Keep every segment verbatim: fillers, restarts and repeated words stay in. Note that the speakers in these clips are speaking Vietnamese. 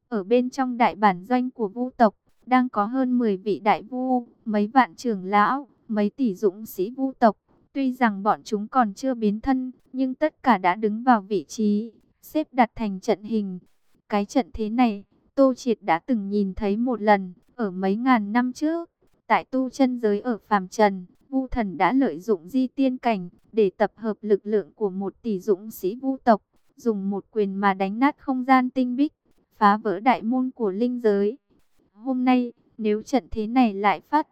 Ở bên trong đại bản doanh của Vu tộc, đang có hơn mười vị đại vu, mấy vạn trưởng lão, mấy tỷ dũng sĩ Vu tộc. Tuy rằng bọn chúng còn chưa biến thân, nhưng tất cả đã đứng vào vị trí, xếp đặt thành trận hình. Cái trận thế này, Tô Triệt đã từng nhìn thấy một lần, ở mấy ngàn năm trước. Tại tu chân giới ở phàm trần, Vu Thần đã lợi dụng di tiên cảnh, để tập hợp lực lượng của một tỷ dũng sĩ Vu tộc, dùng một quyền mà đánh nát không gian tinh bích, phá vỡ đại môn của linh giới. Hôm nay, nếu trận thế này lại phát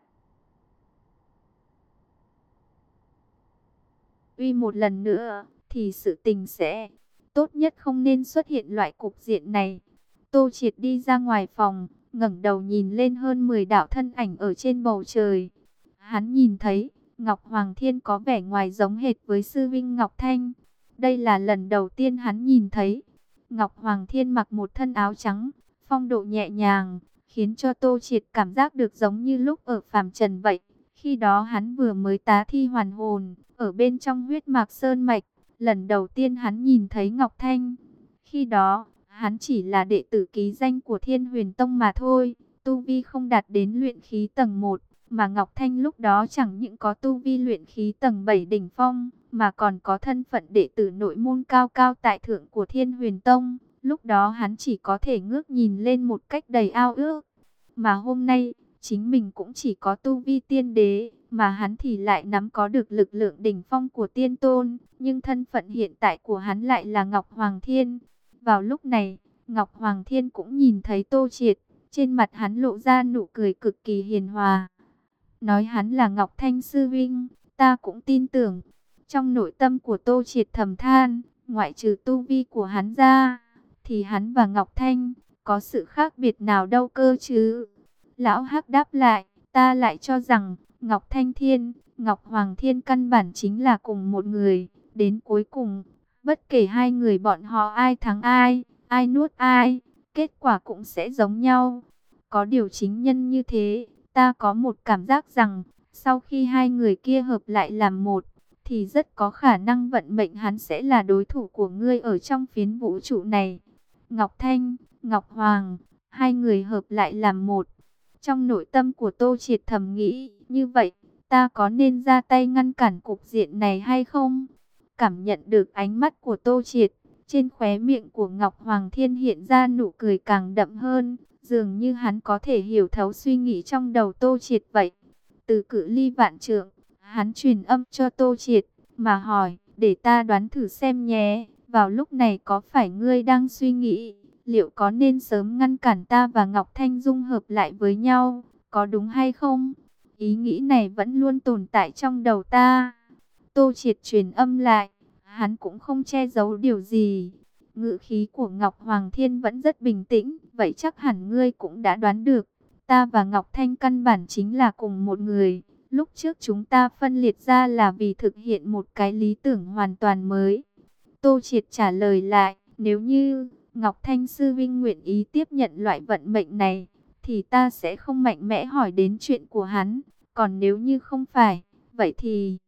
uy một lần nữa, thì sự tình sẽ tốt nhất không nên xuất hiện loại cục diện này. Tô Triệt đi ra ngoài phòng, ngẩng đầu nhìn lên hơn mười đạo thân ảnh ở trên bầu trời. Hắn nhìn thấy, Ngọc Hoàng Thiên có vẻ ngoài giống hệt với sư vinh Ngọc Thanh. Đây là lần đầu tiên hắn nhìn thấy. Ngọc Hoàng Thiên mặc một thân áo trắng, phong độ nhẹ nhàng, khiến cho Tô Triệt cảm giác được giống như lúc ở phàm trần vậy. Khi đó hắn vừa mới tá thi hoàn hồn, ở bên trong huyết mạc sơn mạch. Lần đầu tiên hắn nhìn thấy Ngọc Thanh. Khi đó, hắn chỉ là đệ tử ký danh của Thiên Huyền Tông mà thôi. Tu vi không đạt đến luyện khí tầng một. Mà Ngọc Thanh lúc đó chẳng những có tu vi luyện khí tầng bảy đỉnh phong, mà còn có thân phận đệ tử nội môn cao cao tại thượng của Thiên Huyền Tông. Lúc đó hắn chỉ có thể ngước nhìn lên một cách đầy ao ước. Mà hôm nay, chính mình cũng chỉ có tu vi tiên đế, mà hắn thì lại nắm có được lực lượng đỉnh phong của tiên tôn. Nhưng thân phận hiện tại của hắn lại là Ngọc Hoàng Thiên. Vào lúc này, Ngọc Hoàng Thiên cũng nhìn thấy Tô Triệt. Trên mặt hắn lộ ra nụ cười cực kỳ hiền hòa. Nói hắn là Ngọc Thanh sư vinh, ta cũng tin tưởng. Trong nội tâm của Tô Triệt thầm than, ngoại trừ tu vi của hắn ra, thì hắn và Ngọc Thanh có sự khác biệt nào đâu cơ chứ. Lão Hắc đáp lại, ta lại cho rằng Ngọc Thanh Thiên, Ngọc Hoàng Thiên căn bản chính là cùng một người. Đến cuối cùng, bất kể hai người bọn họ ai thắng ai, ai nuốt ai, kết quả cũng sẽ giống nhau. Có điều chính nhân như thế, ta có một cảm giác rằng, sau khi hai người kia hợp lại làm một, thì rất có khả năng vận mệnh hắn sẽ là đối thủ của ngươi ở trong phiến vũ trụ này. Ngọc Thanh, Ngọc Hoàng, hai người hợp lại làm một. Trong nội tâm của Tô Triệt thầm nghĩ, như vậy, ta có nên ra tay ngăn cản cục diện này hay không? Cảm nhận được ánh mắt của Tô Triệt, trên khóe miệng của Ngọc Hoàng Thiên hiện ra nụ cười càng đậm hơn, dường như hắn có thể hiểu thấu suy nghĩ trong đầu Tô Triệt vậy. Từ cự ly vạn trượng, hắn truyền âm cho Tô Triệt, mà hỏi, để ta đoán thử xem nhé, vào lúc này có phải ngươi đang suy nghĩ, liệu có nên sớm ngăn cản ta và Ngọc Thanh dung hợp lại với nhau, có đúng hay không? Ý nghĩ này vẫn luôn tồn tại trong đầu ta. Tô Triệt truyền âm lại, hắn cũng không che giấu điều gì. Ngữ khí của Ngọc Hoàng Thiên vẫn rất bình tĩnh, vậy chắc hẳn ngươi cũng đã đoán được. Ta và Ngọc Thanh căn bản chính là cùng một người. Lúc trước chúng ta phân liệt ra là vì thực hiện một cái lý tưởng hoàn toàn mới. Tô Triệt trả lời lại, nếu như Ngọc Thanh sư vinh nguyện ý tiếp nhận loại vận mệnh này, thì ta sẽ không mạnh mẽ hỏi đến chuyện của hắn. Còn nếu như không phải, vậy thì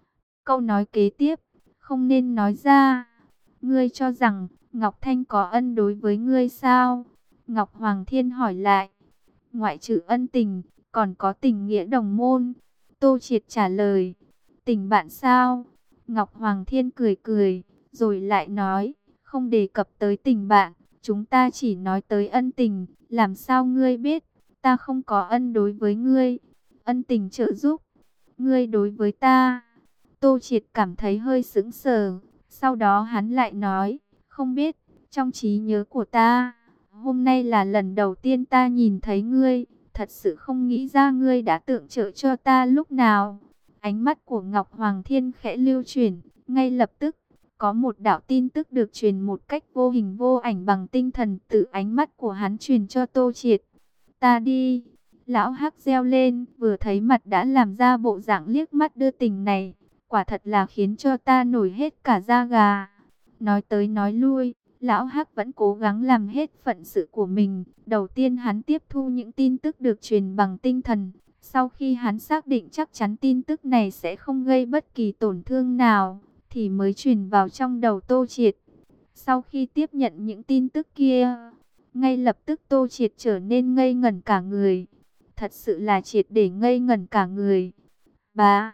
câu nói kế tiếp không nên nói ra. Ngươi cho rằng Ngọc Thanh có ân đối với ngươi sao? Ngọc Hoàng Thiên hỏi lại. Ngoại trừ ân tình, còn có tình nghĩa đồng môn. Tô Triệt trả lời. Tình bạn sao? Ngọc Hoàng Thiên cười cười, rồi lại nói, không đề cập tới tình bạn, chúng ta chỉ nói tới ân tình. Làm sao ngươi biết, ta không có ân đối với ngươi? Ân tình trợ giúp, ngươi đối với ta. Tô Triệt cảm thấy hơi sững sờ. Sau đó hắn lại nói, không biết, trong trí nhớ của ta, hôm nay là lần đầu tiên ta nhìn thấy ngươi, thật sự không nghĩ ra ngươi đã tượng trợ cho ta lúc nào. Ánh mắt của Ngọc Hoàng Thiên khẽ lưu chuyển, ngay lập tức, có một đạo tin tức được truyền một cách vô hình vô ảnh bằng tinh thần từ ánh mắt của hắn truyền cho Tô Triệt. Ta đi, lão Hắc reo lên, vừa thấy mặt đã làm ra bộ dạng liếc mắt đưa tình này. Quả thật là khiến cho ta nổi hết cả da gà. Nói tới nói lui, lão Hắc vẫn cố gắng làm hết phận sự của mình. Đầu tiên hắn tiếp thu những tin tức được truyền bằng tinh thần. Sau khi hắn xác định chắc chắn tin tức này sẽ không gây bất kỳ tổn thương nào, thì mới truyền vào trong đầu Tô Triệt. Sau khi tiếp nhận những tin tức kia, Ngay lập tức Tô Triệt trở nên ngây ngẩn cả người. Thật sự là triệt để ngây ngẩn cả người. Bá,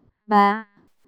bá,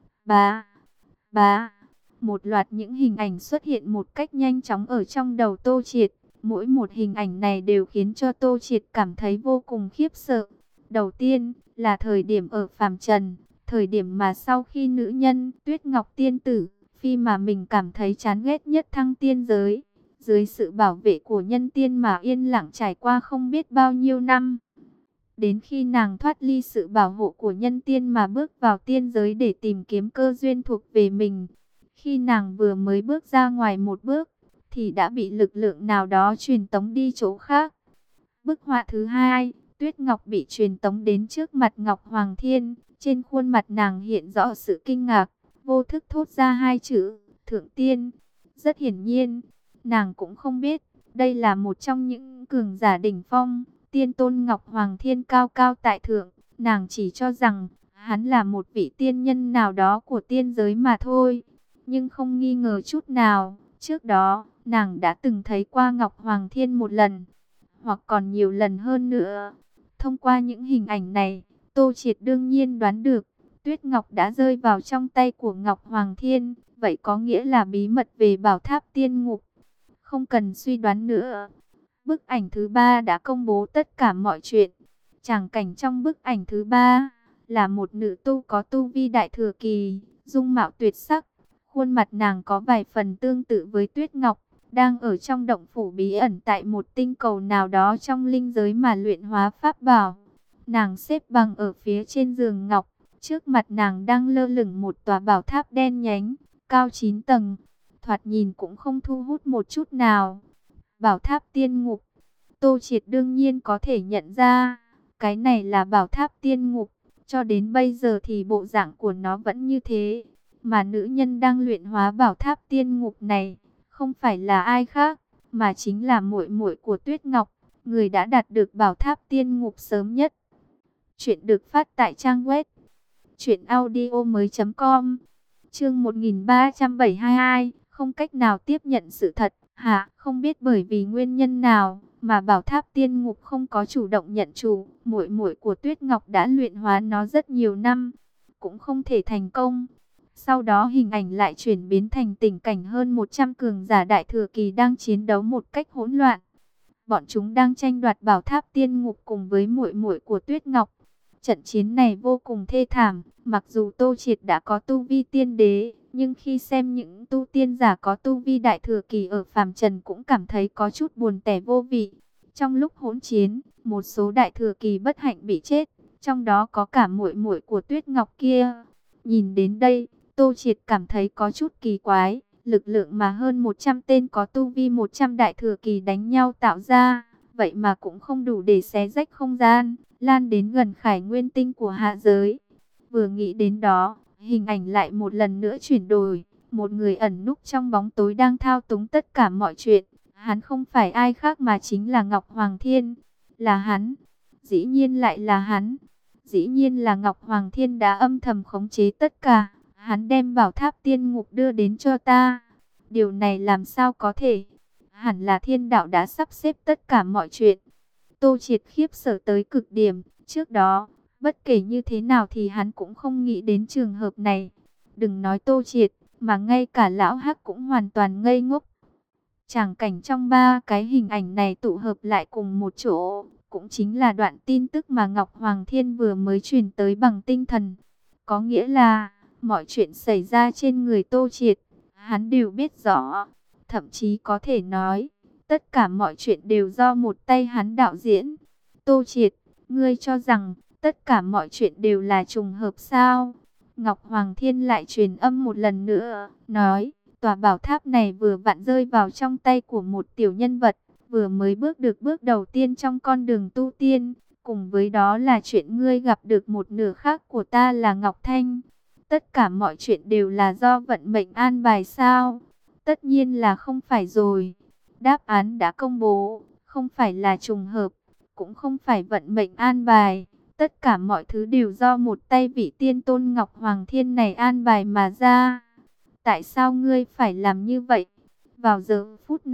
bá, bá. Một loạt những hình ảnh xuất hiện một cách nhanh chóng ở trong đầu Tô Triệt. Mỗi một hình ảnh này đều khiến cho Tô Triệt cảm thấy vô cùng khiếp sợ. Đầu tiên là thời điểm ở phàm trần, thời điểm mà sau khi nữ nhân Tuyết Ngọc tiên tử, phi mà mình cảm thấy chán ghét nhất thăng tiên giới, dưới sự bảo vệ của nhân tiên mà yên lặng trải qua không biết bao nhiêu năm. Đến khi nàng thoát ly sự bảo hộ của nhân tiên mà bước vào tiên giới để tìm kiếm cơ duyên thuộc về mình. Khi nàng vừa mới bước ra ngoài một bước, thì đã bị lực lượng nào đó truyền tống đi chỗ khác. Bức họa thứ hai, Tuyết Ngọc bị truyền tống đến trước mặt Ngọc Hoàng Thiên. Trên khuôn mặt nàng hiện rõ sự kinh ngạc, vô thức thốt ra hai chữ, Thượng Tiên. Rất hiển nhiên, nàng cũng không biết, đây là một trong những cường giả đỉnh phong. Tiên tôn Ngọc Hoàng Thiên cao cao tại thượng, nàng chỉ cho rằng hắn là một vị tiên nhân nào đó của tiên giới mà thôi. Nhưng không nghi ngờ chút nào, trước đó, nàng đã từng thấy qua Ngọc Hoàng Thiên một lần, hoặc còn nhiều lần hơn nữa. Thông qua những hình ảnh này, Tô Triệt đương nhiên đoán được, Tuyết Ngọc đã rơi vào trong tay của Ngọc Hoàng Thiên, vậy có nghĩa là bí mật về bảo tháp tiên ngục. Không cần suy đoán nữa. Bức ảnh thứ ba đã công bố tất cả mọi chuyện. Tràng cảnh trong bức ảnh thứ ba là một nữ tu có tu vi đại thừa kỳ, dung mạo tuyệt sắc. Khuôn mặt nàng có vài phần tương tự với Tuyết Ngọc, đang ở trong động phủ bí ẩn tại một tinh cầu nào đó trong linh giới mà luyện hóa pháp bảo. Nàng xếp bằng ở phía trên giường ngọc, trước mặt nàng đang lơ lửng một tòa bảo tháp đen nhánh, cao chín tầng, thoạt nhìn cũng không thu hút một chút nào. Bảo tháp tiên ngục, Tô Triệt đương nhiên có thể nhận ra, cái này là bảo tháp tiên ngục, cho đến bây giờ thì bộ dạng của nó vẫn như thế. Mà nữ nhân đang luyện hóa bảo tháp tiên ngục này, không phải là ai khác, mà chính là muội muội của Tuyết Ngọc, người đã đạt được bảo tháp tiên ngục sớm nhất. Chuyện được phát tại trang web truyện audio mới chấm com. Chương một nghìn ba trăm bảy mươi hai, không cách nào tiếp nhận sự thật. Hả, không biết bởi vì nguyên nhân nào mà bảo tháp tiên ngục không có chủ động nhận chủ, muội muội của Tuyết Ngọc đã luyện hóa nó rất nhiều năm, cũng không thể thành công. Sau đó hình ảnh lại chuyển biến thành tình cảnh hơn một trăm cường giả đại thừa kỳ đang chiến đấu một cách hỗn loạn. Bọn chúng đang tranh đoạt bảo tháp tiên ngục cùng với muội muội của Tuyết Ngọc. Trận chiến này vô cùng thê thảm, mặc dù Tô Triệt đã có tu vi tiên đế, nhưng khi xem những tu tiên giả có tu vi đại thừa kỳ ở phàm trần cũng cảm thấy có chút buồn tẻ vô vị. Trong lúc hỗn chiến, một số đại thừa kỳ bất hạnh bị chết, trong đó có cả muội muội của Tuyết Ngọc kia. Nhìn đến đây, Tô Triệt cảm thấy có chút kỳ quái, lực lượng mà hơn một trăm tên có tu vi một trăm đại thừa kỳ đánh nhau tạo ra, vậy mà cũng không đủ để xé rách không gian, lan đến gần khải nguyên tinh của hạ giới. Vừa nghĩ đến đó, hình ảnh lại một lần nữa chuyển đổi, một người ẩn núp trong bóng tối đang thao túng tất cả mọi chuyện. Hắn không phải ai khác mà chính là Ngọc Hoàng Thiên. Là hắn, dĩ nhiên lại là hắn. Dĩ nhiên là Ngọc Hoàng Thiên đã âm thầm khống chế tất cả. Hắn đem bảo tháp tiên ngục đưa đến cho ta. Điều này làm sao có thể? Hẳn là thiên đạo đã sắp xếp tất cả mọi chuyện. Tô Triệt khiếp sợ tới cực điểm. Trước đó, bất kể như thế nào thì hắn cũng không nghĩ đến trường hợp này. Đừng nói Tô Triệt, mà ngay cả lão Hắc cũng hoàn toàn ngây ngốc. Tràng cảnh trong ba cái hình ảnh này tụ hợp lại cùng một chỗ, cũng chính là đoạn tin tức mà Ngọc Hoàng Thiên vừa mới truyền tới bằng tinh thần. Có nghĩa là, mọi chuyện xảy ra trên người Tô Triệt, hắn đều biết rõ. Thậm chí có thể nói, tất cả mọi chuyện đều do một tay hắn đạo diễn. Tô Triệt, ngươi cho rằng, tất cả mọi chuyện đều là trùng hợp sao? Ngọc Hoàng Thiên lại truyền âm một lần nữa, nói, tòa bảo tháp này vừa vặn rơi vào trong tay của một tiểu nhân vật, vừa mới bước được bước đầu tiên trong con đường tu tiên. Cùng với đó là chuyện ngươi gặp được một nửa khác của ta là Ngọc Thanh. Tất cả mọi chuyện đều là do vận mệnh an bài sao? Tất nhiên là không phải rồi. Đáp án đã công bố, không phải là trùng hợp, cũng không phải vận mệnh an bài. Tất cả mọi thứ đều do một tay vị tiên tôn Ngọc Hoàng Thiên này an bài mà ra. Tại sao ngươi phải làm như vậy? Vào giờ phút này,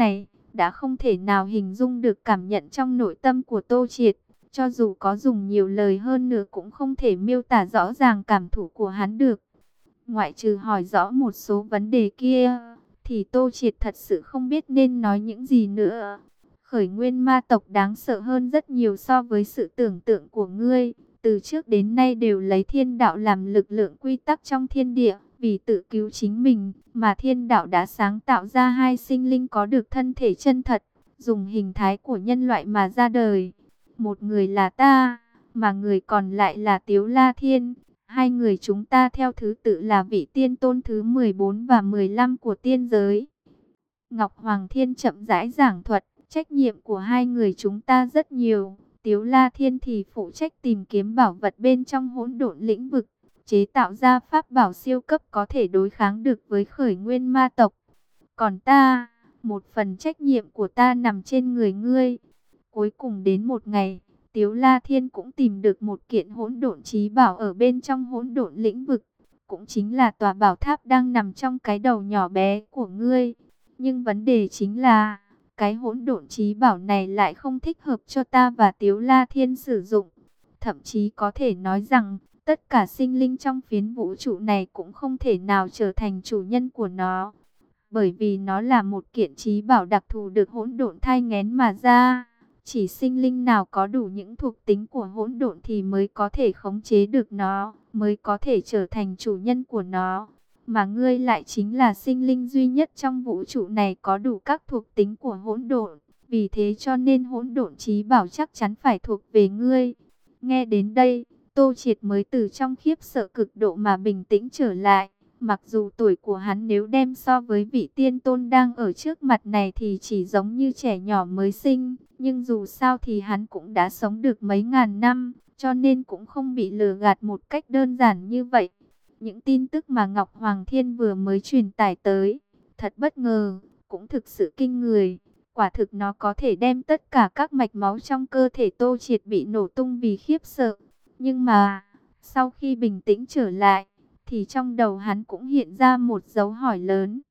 đã không thể nào hình dung được cảm nhận trong nội tâm của Tô Triệt. Cho dù có dùng nhiều lời hơn nữa cũng không thể miêu tả rõ ràng cảm thụ của hắn được. Ngoại trừ hỏi rõ một số vấn đề kia, thì Tô Triệt thật sự không biết nên nói những gì nữa. Khởi nguyên ma tộc đáng sợ hơn rất nhiều so với sự tưởng tượng của ngươi. Từ trước đến nay đều lấy thiên đạo làm lực lượng quy tắc trong thiên địa. Vì tự cứu chính mình mà thiên đạo đã sáng tạo ra hai sinh linh có được thân thể chân thật, dùng hình thái của nhân loại mà ra đời. Một người là ta, mà người còn lại là Tiếu La Thiên. Hai người chúng ta theo thứ tự là vị tiên tôn thứ mười bốn và mười lăm của tiên giới. Ngọc Hoàng Thiên chậm rãi giảng thuật, trách nhiệm của hai người chúng ta rất nhiều. Tiếu La Thiên thì phụ trách tìm kiếm bảo vật bên trong hỗn độn lĩnh vực, chế tạo ra pháp bảo siêu cấp có thể đối kháng được với khởi nguyên ma tộc. Còn ta, một phần trách nhiệm của ta nằm trên người ngươi. Cuối cùng đến một ngày, Tiếu La Thiên cũng tìm được một kiện hỗn độn chí bảo ở bên trong hỗn độn lĩnh vực, cũng chính là tòa bảo tháp đang nằm trong cái đầu nhỏ bé của ngươi. Nhưng vấn đề chính là, cái hỗn độn chí bảo này lại không thích hợp cho ta và Tiếu La Thiên sử dụng. Thậm chí có thể nói rằng, tất cả sinh linh trong phiến vũ trụ này cũng không thể nào trở thành chủ nhân của nó. Bởi vì nó là một kiện chí bảo đặc thù được hỗn độn thai nghén mà ra. Chỉ sinh linh nào có đủ những thuộc tính của hỗn độn thì mới có thể khống chế được nó, mới có thể trở thành chủ nhân của nó. Mà ngươi lại chính là sinh linh duy nhất trong vũ trụ này có đủ các thuộc tính của hỗn độn. Vì thế cho nên hỗn độn chí bảo chắc chắn phải thuộc về ngươi. Nghe đến đây, Tô Triệt mới từ trong khiếp sợ cực độ mà bình tĩnh trở lại. Mặc dù tuổi của hắn nếu đem so với vị tiên tôn đang ở trước mặt này thì chỉ giống như trẻ nhỏ mới sinh. Nhưng dù sao thì hắn cũng đã sống được mấy ngàn năm, cho nên cũng không bị lừa gạt một cách đơn giản như vậy. Những tin tức mà Ngọc Hoàng Thiên vừa mới truyền tải tới, thật bất ngờ, cũng thực sự kinh người. Quả thực nó có thể đem tất cả các mạch máu trong cơ thể Tô Triệt bị nổ tung vì khiếp sợ. Nhưng mà, sau khi bình tĩnh trở lại, thì trong đầu hắn cũng hiện ra một dấu hỏi lớn.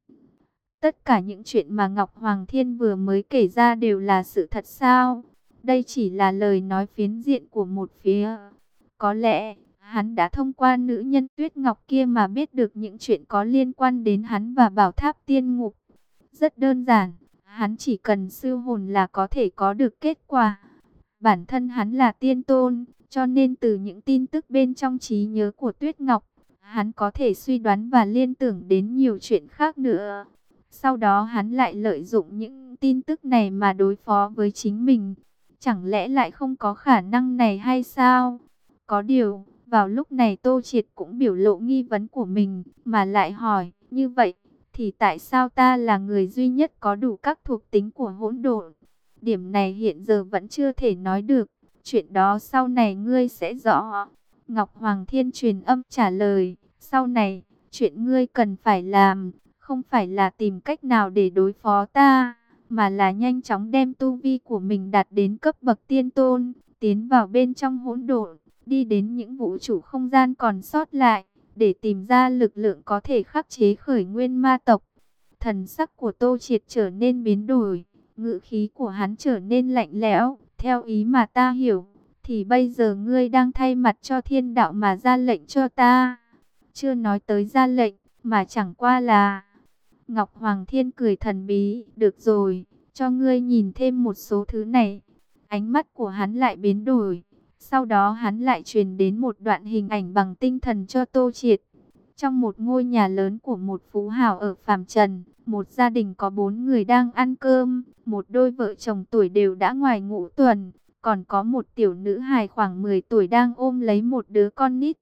Tất cả những chuyện mà Ngọc Hoàng Thiên vừa mới kể ra đều là sự thật sao? Đây chỉ là lời nói phiến diện của một phía. Có lẽ, hắn đã thông qua nữ nhân Tuyết Ngọc kia mà biết được những chuyện có liên quan đến hắn và Bảo Tháp Tiên Ngục. Rất đơn giản, hắn chỉ cần siêu hồn là có thể có được kết quả. Bản thân hắn là tiên tôn, cho nên từ những tin tức bên trong trí nhớ của Tuyết Ngọc, hắn có thể suy đoán và liên tưởng đến nhiều chuyện khác nữa. Sau đó hắn lại lợi dụng những tin tức này mà đối phó với chính mình. Chẳng lẽ lại không có khả năng này hay sao? Có điều, vào lúc này Tô Triệt cũng biểu lộ nghi vấn của mình, mà lại hỏi, như vậy, thì tại sao ta là người duy nhất có đủ các thuộc tính của hỗn độn? Điểm này hiện giờ vẫn chưa thể nói được, chuyện đó sau này ngươi sẽ rõ. Ngọc Hoàng Thiên truyền âm trả lời, sau này, chuyện ngươi cần phải làm, không phải là tìm cách nào để đối phó ta, mà là nhanh chóng đem tu vi của mình đạt đến cấp bậc tiên tôn, tiến vào bên trong hỗn độn, đi đến những vũ trụ không gian còn sót lại, để tìm ra lực lượng có thể khắc chế khởi nguyên ma tộc. Thần sắc của Tô Triệt trở nên biến đổi, ngữ khí của hắn trở nên lạnh lẽo, theo ý mà ta hiểu, thì bây giờ ngươi đang thay mặt cho thiên đạo mà ra lệnh cho ta. Chưa nói tới ra lệnh, mà chẳng qua là... Ngọc Hoàng Thiên cười thần bí, được rồi, cho ngươi nhìn thêm một số thứ này. Ánh mắt của hắn lại biến đổi. Sau đó hắn lại truyền đến một đoạn hình ảnh bằng tinh thần cho Tô Triệt. Trong một ngôi nhà lớn của một phú hào ở Phàm Trần, một gia đình có bốn người đang ăn cơm. Một đôi vợ chồng tuổi đều đã ngoài ngũ tuần. Còn có một tiểu nữ hài khoảng mười tuổi đang ôm lấy một đứa con nít.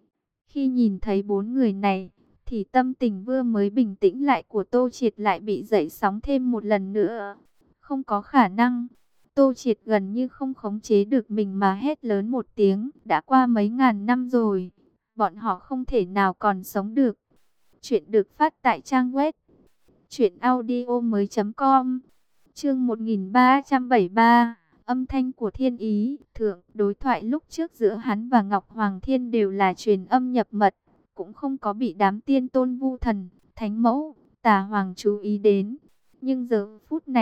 Khi nhìn thấy bốn người này, thì tâm tình vừa mới bình tĩnh lại của Tô Triệt lại bị dậy sóng thêm một lần nữa. Không có khả năng. Tô Triệt gần như không khống chế được mình mà hét lớn một tiếng. Đã qua mấy ngàn năm rồi, bọn họ không thể nào còn sống được. Chuyện được phát tại trang web truyện audio mới chấm com. Chương một nghìn ba trăm bảy mươi ba. Âm thanh của thiên ý. Thượng, đối thoại lúc trước giữa hắn và Ngọc Hoàng Thiên đều là truyền âm nhập mật, cũng không có bị đám tiên tôn Vu Thần, Thánh Mẫu, Tà Hoàng chú ý đến. Nhưng giờ phút này,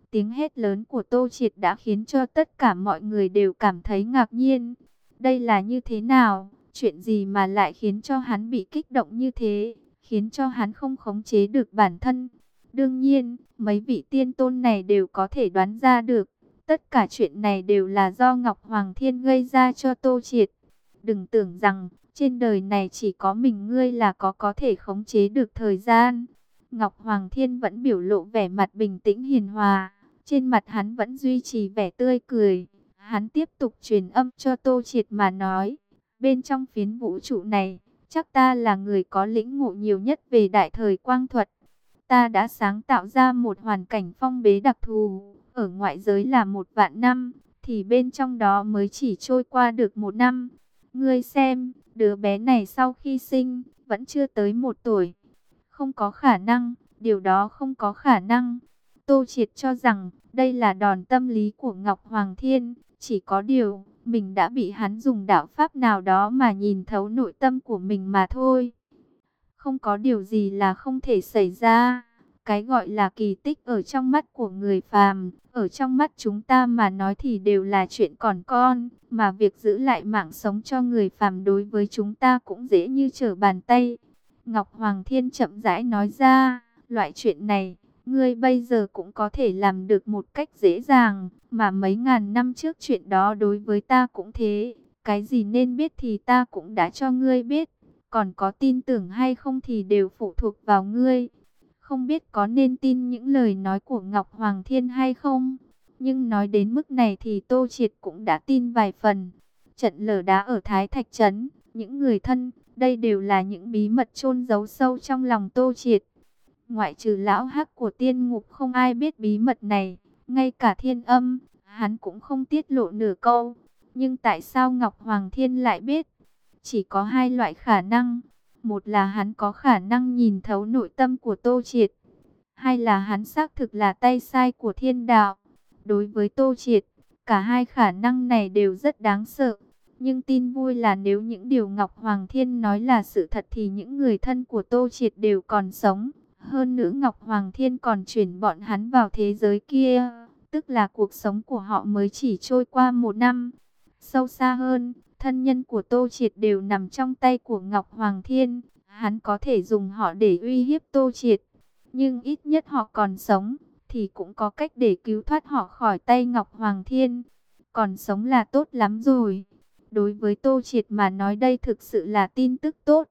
Tiếng hét lớn của Tô Triệt đã khiến cho tất cả mọi người đều cảm thấy ngạc nhiên. Đây là như thế nào? Chuyện gì mà lại khiến cho hắn bị kích động như thế? Khiến cho hắn không khống chế được bản thân? Đương nhiên, mấy vị tiên tôn này đều có thể đoán ra được. Tất cả chuyện này đều là do Ngọc Hoàng Thiên gây ra cho Tô Triệt. Đừng tưởng rằng, trên đời này chỉ có mình ngươi là có có thể khống chế được thời gian. Ngọc Hoàng Thiên vẫn biểu lộ vẻ mặt bình tĩnh hiền hòa. Trên mặt hắn vẫn duy trì vẻ tươi cười. Hắn tiếp tục truyền âm cho Tô Triệt mà nói. Bên trong phiến vũ trụ này, chắc ta là người có lĩnh ngộ nhiều nhất về đại thời quang thuật. Ta đã sáng tạo ra một hoàn cảnh phong bế đặc thù. Ở ngoại giới là một vạn năm, thì bên trong đó mới chỉ trôi qua được một năm. Ngươi xem, đứa bé này sau khi sinh, vẫn chưa tới một tuổi. Không có khả năng, điều đó không có khả năng. Tô Triệt cho rằng, đây là đòn tâm lý của Ngọc Hoàng Thiên. Chỉ có điều, mình đã bị hắn dùng đạo pháp nào đó mà nhìn thấu nội tâm của mình mà thôi. Không có điều gì là không thể xảy ra. Cái gọi là kỳ tích ở trong mắt của người phàm, ở trong mắt chúng ta mà nói thì đều là chuyện còn con. Mà việc giữ lại mạng sống cho người phàm đối với chúng ta cũng dễ như trở bàn tay. Ngọc Hoàng Thiên chậm rãi nói ra, loại chuyện này, ngươi bây giờ cũng có thể làm được một cách dễ dàng. Mà mấy ngàn năm trước chuyện đó đối với ta cũng thế. Cái gì nên biết thì ta cũng đã cho ngươi biết. Còn có tin tưởng hay không thì đều phụ thuộc vào ngươi. Không biết có nên tin những lời nói của Ngọc Hoàng Thiên hay không? Nhưng nói đến mức này thì Tô Triệt cũng đã tin vài phần. Trận lở đá ở Thái Thạch Trấn, những người thân, đây đều là những bí mật chôn giấu sâu trong lòng Tô Triệt. Ngoại trừ lão hắc của tiên ngục không ai biết bí mật này. Ngay cả Thiên Âm, hắn cũng không tiết lộ nửa câu. Nhưng tại sao Ngọc Hoàng Thiên lại biết? Chỉ có hai loại khả năng. Một là hắn có khả năng nhìn thấu nội tâm của Tô Triệt. Hai là hắn xác thực là tay sai của thiên đạo. Đối với Tô Triệt, cả hai khả năng này đều rất đáng sợ. Nhưng tin vui là nếu những điều Ngọc Hoàng Thiên nói là sự thật thì những người thân của Tô Triệt đều còn sống. Hơn nữa Ngọc Hoàng Thiên còn chuyển bọn hắn vào thế giới kia. Tức là cuộc sống của họ mới chỉ trôi qua một năm. Sâu xa hơn, thân nhân của Tô Triệt đều nằm trong tay của Ngọc Hoàng Thiên. Hắn có thể dùng họ để uy hiếp Tô Triệt. Nhưng ít nhất họ còn sống, thì cũng có cách để cứu thoát họ khỏi tay Ngọc Hoàng Thiên. Còn sống là tốt lắm rồi. Đối với Tô Triệt mà nói đây thực sự là tin tức tốt.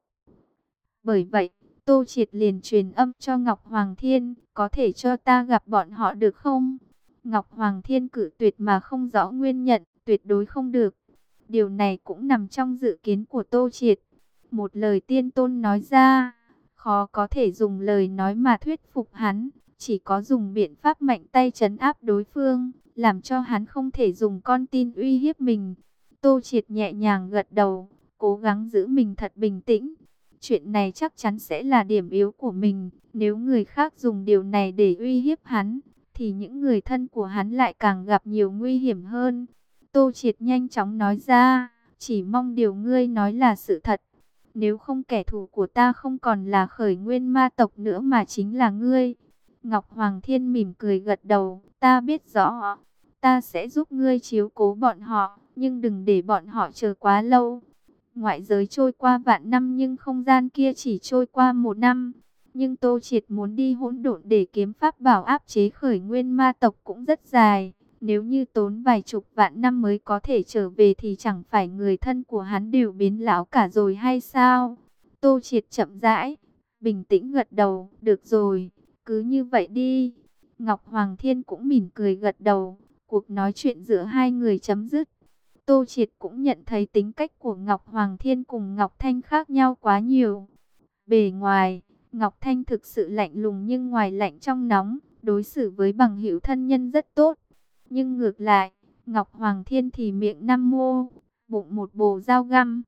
Bởi vậy, Tô Triệt liền truyền âm cho Ngọc Hoàng Thiên, có thể cho ta gặp bọn họ được không? Ngọc Hoàng Thiên cử tuyệt mà không rõ nguyên nhân, tuyệt đối không được. Điều này cũng nằm trong dự kiến của Tô Triệt. Một lời tiên tôn nói ra, khó có thể dùng lời nói mà thuyết phục hắn, chỉ có dùng biện pháp mạnh tay trấn áp đối phương, làm cho hắn không thể dùng con tin uy hiếp mình. Tô Triệt nhẹ nhàng gật đầu, cố gắng giữ mình thật bình tĩnh. Chuyện này chắc chắn sẽ là điểm yếu của mình, nếu người khác dùng điều này để uy hiếp hắn, thì những người thân của hắn lại càng gặp nhiều nguy hiểm hơn. Tô Triệt nhanh chóng nói ra, chỉ mong điều ngươi nói là sự thật. Nếu không kẻ thù của ta không còn là khởi nguyên ma tộc nữa mà chính là ngươi. Ngọc Hoàng Thiên mỉm cười gật đầu, ta biết rõ. Ta sẽ giúp ngươi chiếu cố bọn họ, nhưng đừng để bọn họ chờ quá lâu. Ngoại giới trôi qua vạn năm nhưng không gian kia chỉ trôi qua một năm. Nhưng Tô Triệt muốn đi hỗn độn để kiếm pháp bảo áp chế khởi nguyên ma tộc cũng rất dài. Nếu như tốn vài chục vạn năm mới có thể trở về thì chẳng phải người thân của hắn đều biến lão cả rồi hay sao? Tô Triệt chậm rãi, bình tĩnh gật đầu, được rồi, cứ như vậy đi. Ngọc Hoàng Thiên cũng mỉm cười gật đầu, cuộc nói chuyện giữa hai người chấm dứt. Tô Triệt cũng nhận thấy tính cách của Ngọc Hoàng Thiên cùng Ngọc Thanh khác nhau quá nhiều. Bề ngoài, Ngọc Thanh thực sự lạnh lùng nhưng ngoài lạnh trong nóng, đối xử với bằng hữu thân nhân rất tốt. Nhưng ngược lại, Ngọc Hoàng Thiên thì miệng năm mô, bụng một bồ dao găm.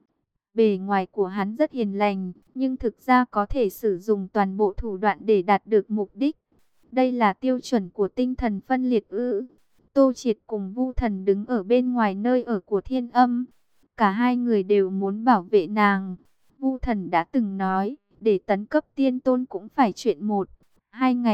Bề ngoài của hắn rất hiền lành, nhưng thực ra có thể sử dụng toàn bộ thủ đoạn để đạt được mục đích. Đây là tiêu chuẩn của tinh thần phân liệt ư? Tô Triệt cùng Vu Thần đứng ở bên ngoài nơi ở của Thiên Âm. Cả hai người đều muốn bảo vệ nàng. Vu Thần đã từng nói, để tấn cấp tiên tôn cũng phải chuyện một, hai ngày,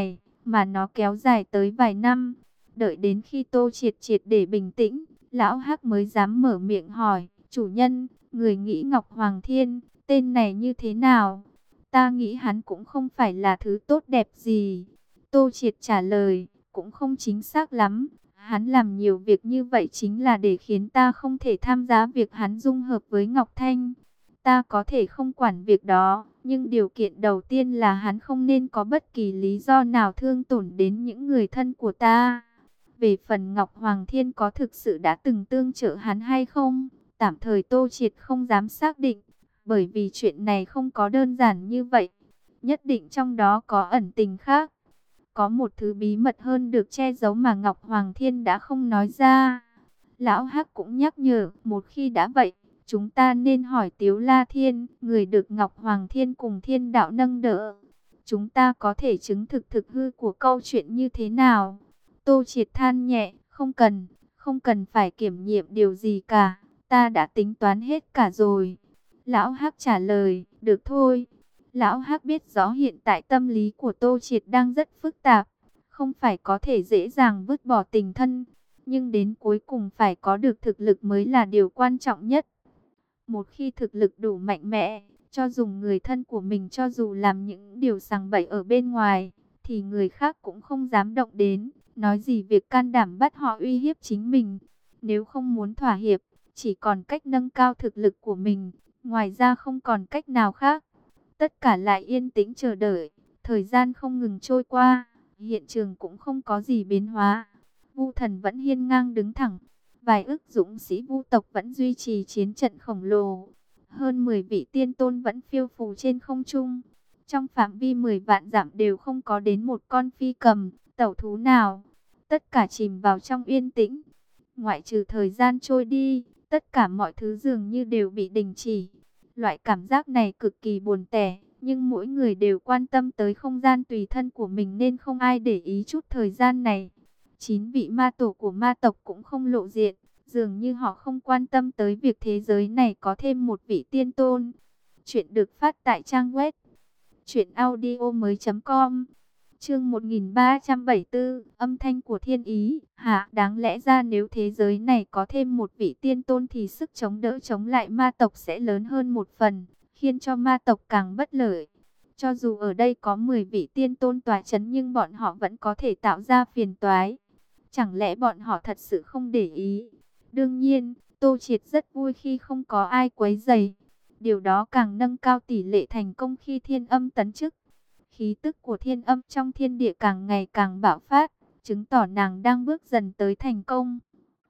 mà nó kéo dài tới vài năm. Đợi đến khi Tô Triệt triệt để bình tĩnh, lão Hắc mới dám mở miệng hỏi, chủ nhân, người nghĩ Ngọc Hoàng Thiên, tên này như thế nào? Ta nghĩ hắn cũng không phải là thứ tốt đẹp gì. Tô Triệt trả lời, cũng không chính xác lắm. Hắn làm nhiều việc như vậy chính là để khiến ta không thể tham gia việc hắn dung hợp với Ngọc Thanh. Ta có thể không quản việc đó, nhưng điều kiện đầu tiên là hắn không nên có bất kỳ lý do nào thương tổn đến những người thân của ta. Về phần Ngọc Hoàng Thiên có thực sự đã từng tương trợ hắn hay không, tạm thời Tô Triệt không dám xác định, bởi vì chuyện này không có đơn giản như vậy. Nhất định trong đó có ẩn tình khác. Có một thứ bí mật hơn được che giấu mà Ngọc Hoàng Thiên đã không nói ra. Lão Hắc cũng nhắc nhở, một khi đã vậy, chúng ta nên hỏi Tiếu La Thiên, người được Ngọc Hoàng Thiên cùng Thiên Đạo nâng đỡ. Chúng ta có thể chứng thực thực hư của câu chuyện như thế nào? Tô Triệt than nhẹ, không cần, không cần phải kiểm nghiệm điều gì cả, ta đã tính toán hết cả rồi. Lão Hắc trả lời, được thôi. Lão Hắc biết rõ hiện tại tâm lý của Tô Triệt đang rất phức tạp, không phải có thể dễ dàng vứt bỏ tình thân, nhưng đến cuối cùng phải có được thực lực mới là điều quan trọng nhất. Một khi thực lực đủ mạnh mẽ, cho dùng người thân của mình cho dù làm những điều sằng bậy ở bên ngoài, thì người khác cũng không dám động đến, nói gì việc can đảm bắt họ uy hiếp chính mình. Nếu không muốn thỏa hiệp, chỉ còn cách nâng cao thực lực của mình, ngoài ra không còn cách nào khác. Tất cả lại yên tĩnh chờ đợi, thời gian không ngừng trôi qua, hiện trường cũng không có gì biến hóa. Vu Thần vẫn hiên ngang đứng thẳng, vài ức dũng sĩ Vu tộc vẫn duy trì chiến trận khổng lồ. Hơn mười vị tiên tôn vẫn phiêu phù trên không trung. Trong phạm vi mười vạn dặm đều không có đến một con phi cầm, tẩu thú nào. Tất cả chìm vào trong yên tĩnh. Ngoại trừ thời gian trôi đi, tất cả mọi thứ dường như đều bị đình chỉ. Loại cảm giác này cực kỳ buồn tẻ, nhưng mỗi người đều quan tâm tới không gian tùy thân của mình nên không ai để ý chút thời gian này. Chín vị ma tổ của ma tộc cũng không lộ diện, dường như họ không quan tâm tới việc thế giới này có thêm một vị tiên tôn. Chuyện được phát tại trang web truyện audio mới chấm com. Chương một nghìn ba trăm bảy mươi tư, âm thanh của thiên ý. Hả, đáng lẽ ra nếu thế giới này có thêm một vị tiên tôn thì sức chống đỡ chống lại ma tộc sẽ lớn hơn một phần, khiến cho ma tộc càng bất lợi. Cho dù ở đây có mười vị tiên tôn tỏa chấn nhưng bọn họ vẫn có thể tạo ra phiền toái. Chẳng lẽ bọn họ thật sự không để ý? Đương nhiên, Tô Triệt rất vui khi không có ai quấy rầy. Điều đó càng nâng cao tỷ lệ thành công khi thiên âm tấn chức. Khí tức của thiên âm trong thiên địa càng ngày càng bạo phát, chứng tỏ nàng đang bước dần tới thành công.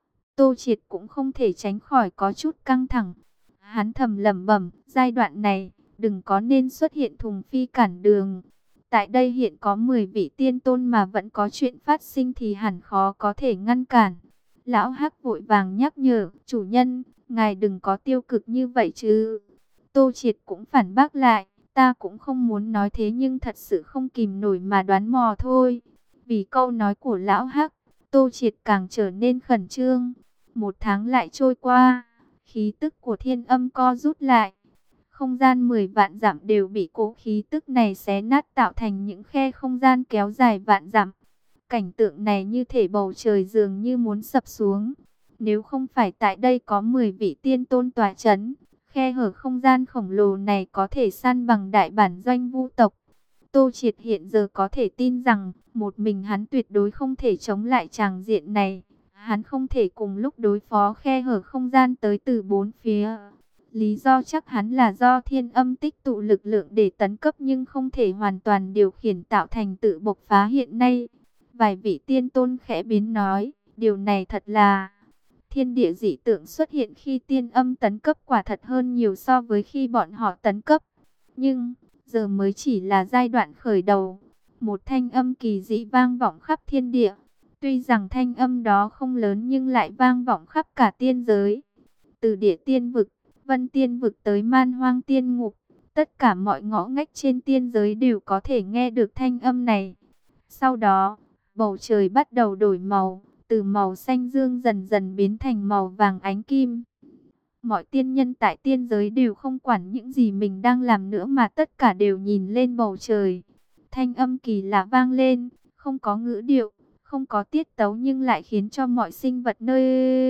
Tô Triệt cũng không thể tránh khỏi có chút căng thẳng. Hắn thầm lẩm bẩm, giai đoạn này, đừng có nên xuất hiện thùng phi cản đường. Tại đây hiện có mười vị tiên tôn mà vẫn có chuyện phát sinh thì hẳn khó có thể ngăn cản. Lão Hắc vội vàng nhắc nhở, chủ nhân, ngài đừng có tiêu cực như vậy chứ. Tô Triệt cũng phản bác lại, ta cũng không muốn nói thế nhưng thật sự không kìm nổi mà đoán mò thôi. Vì câu nói của Lão Hắc, Tô Triệt càng trở nên khẩn trương. Một tháng lại trôi qua, khí tức của thiên âm co rút lại. Không gian mười vạn dặm đều bị cỗ khí tức này xé nát tạo thành những khe không gian kéo dài vạn dặm. Cảnh tượng này như thể bầu trời dường như muốn sập xuống. Nếu không phải tại đây có mười vị tiên tôn tỏa chấn, khe hở không gian khổng lồ này có thể san bằng đại bản doanh Vu tộc. Tô Triệt hiện giờ có thể tin rằng, một mình hắn tuyệt đối không thể chống lại tràng diện này. Hắn không thể cùng lúc đối phó khe hở không gian tới từ bốn phía. Lý do chắc hắn là do thiên âm tích tụ lực lượng để tấn cấp nhưng không thể hoàn toàn điều khiển tạo thành tự bộc phá hiện nay. Vài vị tiên tôn khẽ biến nói, điều này thật là... Thiên địa dị tượng xuất hiện khi tiên âm tấn cấp quả thật hơn nhiều so với khi bọn họ tấn cấp. Nhưng, giờ mới chỉ là giai đoạn khởi đầu. Một thanh âm kỳ dị vang vọng khắp thiên địa. Tuy rằng thanh âm đó không lớn nhưng lại vang vọng khắp cả tiên giới. Từ địa tiên vực, vân tiên vực tới man hoang tiên ngục. Tất cả mọi ngõ ngách trên tiên giới đều có thể nghe được thanh âm này. Sau đó, bầu trời bắt đầu đổi màu. Từ màu xanh dương dần dần biến thành màu vàng ánh kim. Mọi tiên nhân tại tiên giới đều không quản những gì mình đang làm nữa mà tất cả đều nhìn lên bầu trời. Thanh âm kỳ lạ vang lên, không có ngữ điệu, không có tiết tấu nhưng lại khiến cho mọi sinh vật nơi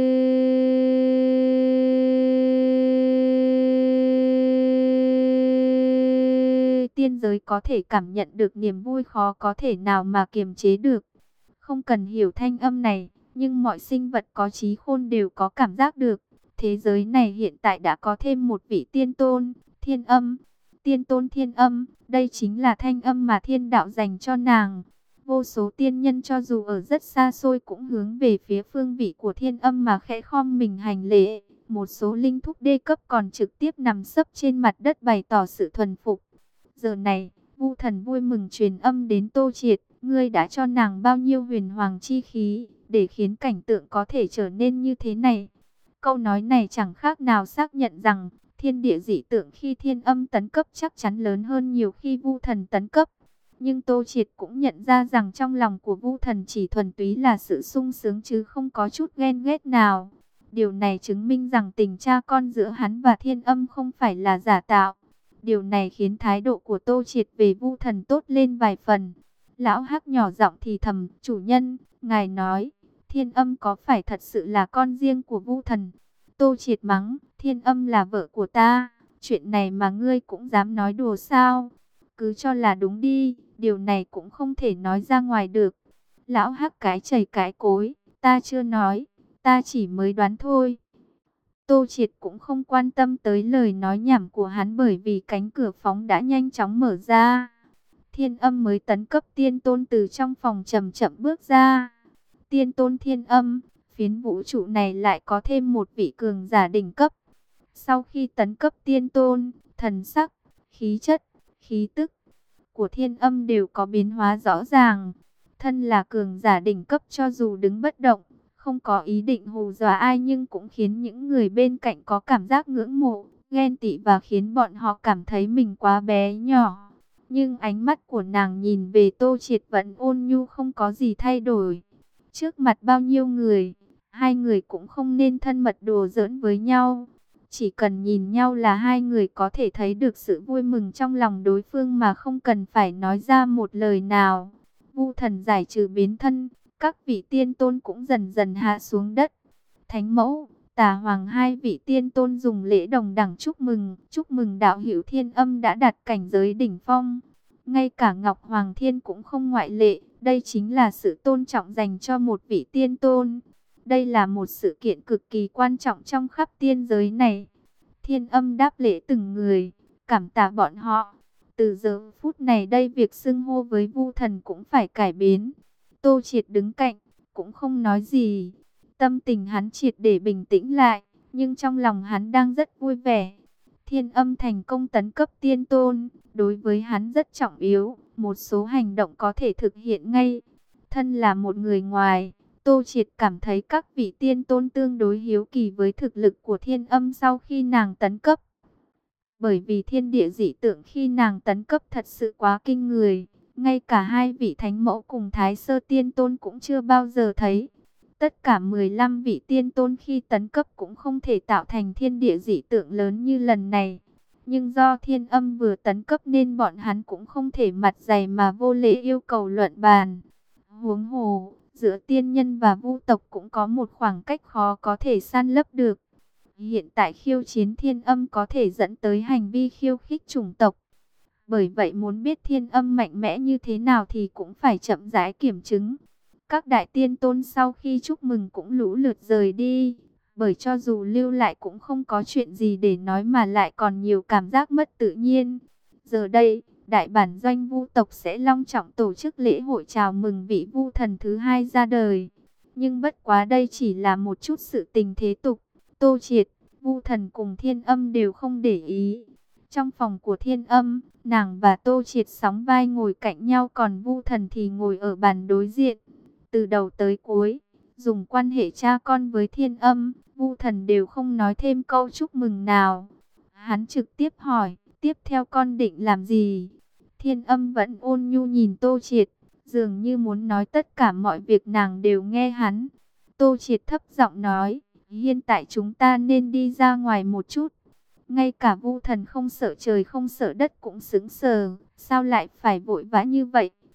tiên giới có thể cảm nhận được niềm vui khó có thể nào mà kiềm chế được. Không cần hiểu thanh âm này, nhưng mọi sinh vật có trí khôn đều có cảm giác được. Thế giới này hiện tại đã có thêm một vị tiên tôn, Thiên Âm. Tiên tôn Thiên Âm, đây chính là thanh âm mà thiên đạo dành cho nàng. Vô số tiên nhân cho dù ở rất xa xôi cũng hướng về phía phương vị của Thiên Âm mà khẽ khom mình hành lễ. Một số linh thúc đê cấp còn trực tiếp nằm sấp trên mặt đất bày tỏ sự thuần phục. Giờ này, Vu Thần vui mừng truyền âm đến Tô Triệt, ngươi đã cho nàng bao nhiêu huyền hoàng chi khí, để khiến cảnh tượng có thể trở nên như thế này. Câu nói này chẳng khác nào xác nhận rằng, thiên địa dị tượng khi Thiên Âm tấn cấp chắc chắn lớn hơn nhiều khi Vu Thần tấn cấp. Nhưng Tô Triệt cũng nhận ra rằng trong lòng của Vu Thần chỉ thuần túy là sự sung sướng chứ không có chút ghen ghét nào. Điều này chứng minh rằng tình cha con giữa hắn và Thiên Âm không phải là giả tạo. Điều này khiến thái độ của Tô Triệt về Vu Thần tốt lên vài phần. Lão Hắc nhỏ giọng thì thầm, chủ nhân, ngài nói, Thiên Âm có phải thật sự là con riêng của Vu Thần? Tô Triệt mắng, Thiên Âm là vợ của ta, chuyện này mà ngươi cũng dám nói đùa sao? Cứ cho là đúng đi, điều này cũng không thể nói ra ngoài được. Lão Hắc cái chày cái cối, ta chưa nói, ta chỉ mới đoán thôi. Tô Triệt cũng không quan tâm tới lời nói nhảm của hắn bởi vì cánh cửa phóng đã nhanh chóng mở ra. Thiên Âm mới tấn cấp tiên tôn từ trong phòng chậm chậm bước ra. Tiên tôn Thiên Âm, phiến vũ trụ này lại có thêm một vị cường giả đỉnh cấp. Sau khi tấn cấp tiên tôn, thần sắc, khí chất, khí tức của Thiên Âm đều có biến hóa rõ ràng. Thân là cường giả đỉnh cấp cho dù đứng bất động, không có ý định hù dọa ai nhưng cũng khiến những người bên cạnh có cảm giác ngưỡng mộ, ghen tị và khiến bọn họ cảm thấy mình quá bé nhỏ. Nhưng ánh mắt của nàng nhìn về Tô Triệt vẫn ôn nhu không có gì thay đổi. Trước mặt bao nhiêu người, hai người cũng không nên thân mật đùa giỡn với nhau. Chỉ cần nhìn nhau là hai người có thể thấy được sự vui mừng trong lòng đối phương mà không cần phải nói ra một lời nào. Vu Thần giải trừ biến thân, các vị tiên tôn cũng dần dần hạ xuống đất. Thánh Mẫu, Tà Hoàng hai vị tiên tôn dùng lễ đồng đẳng chúc mừng, chúc mừng đạo hữu Thiên Âm đã đạt cảnh giới đỉnh phong. Ngay cả Ngọc Hoàng Thiên cũng không ngoại lệ, đây chính là sự tôn trọng dành cho một vị tiên tôn. Đây là một sự kiện cực kỳ quan trọng trong khắp tiên giới này. Thiên Âm đáp lễ từng người, cảm tạ bọn họ. Từ giờ phút này đây việc xưng hô với Vu Thần cũng phải cải biến. Tô Triệt đứng cạnh, cũng không nói gì. Tâm tình hắn triệt để bình tĩnh lại, nhưng trong lòng hắn đang rất vui vẻ. Thiên Âm thành công tấn cấp tiên tôn, đối với hắn rất trọng yếu, một số hành động có thể thực hiện ngay. Thân là một người ngoài, Tô Triệt cảm thấy các vị tiên tôn tương đối hiếu kỳ với thực lực của Thiên Âm sau khi nàng tấn cấp. Bởi vì thiên địa dị tượng khi nàng tấn cấp thật sự quá kinh người, ngay cả hai vị thánh mẫu cùng Thái Sơ Tiên Tôn cũng chưa bao giờ thấy. Tất cả mười lăm vị tiên tôn khi tấn cấp cũng không thể tạo thành thiên địa dị tượng lớn như lần này. Nhưng do Thiên Âm vừa tấn cấp nên bọn hắn cũng không thể mặt dày mà vô lễ yêu cầu luận bàn. Huống hồ, giữa tiên nhân và vu tộc cũng có một khoảng cách khó có thể san lấp được. Hiện tại khiêu chiến Thiên Âm có thể dẫn tới hành vi khiêu khích chủng tộc. Bởi vậy muốn biết Thiên Âm mạnh mẽ như thế nào thì cũng phải chậm rãi kiểm chứng. Các đại tiên tôn sau khi chúc mừng cũng lũ lượt rời đi. Bởi cho dù lưu lại cũng không có chuyện gì để nói mà lại còn nhiều cảm giác mất tự nhiên. Giờ đây, đại bản doanh vu tộc sẽ long trọng tổ chức lễ hội chào mừng vị vu thần thứ hai ra đời. Nhưng bất quá đây chỉ là một chút sự tình thế tục. Tô Triệt, Vu Thần cùng Thiên Âm đều không để ý. Trong phòng của Thiên Âm, nàng và Tô Triệt sóng vai ngồi cạnh nhau, còn Vu Thần thì ngồi ở bàn đối diện. Từ đầu tới cuối, dùng quan hệ cha con với Thiên Âm, Vu Thần đều không nói thêm câu chúc mừng nào. Hắn trực tiếp hỏi, tiếp theo con định làm gì? Thiên Âm vẫn ôn nhu nhìn Tô Triệt, dường như muốn nói tất cả mọi việc nàng đều nghe hắn. Tô Triệt thấp giọng nói, hiện tại chúng ta nên đi ra ngoài một chút. Ngay cả Vu Thần không sợ trời không sợ đất cũng sững sờ, sao lại phải vội vã như vậy?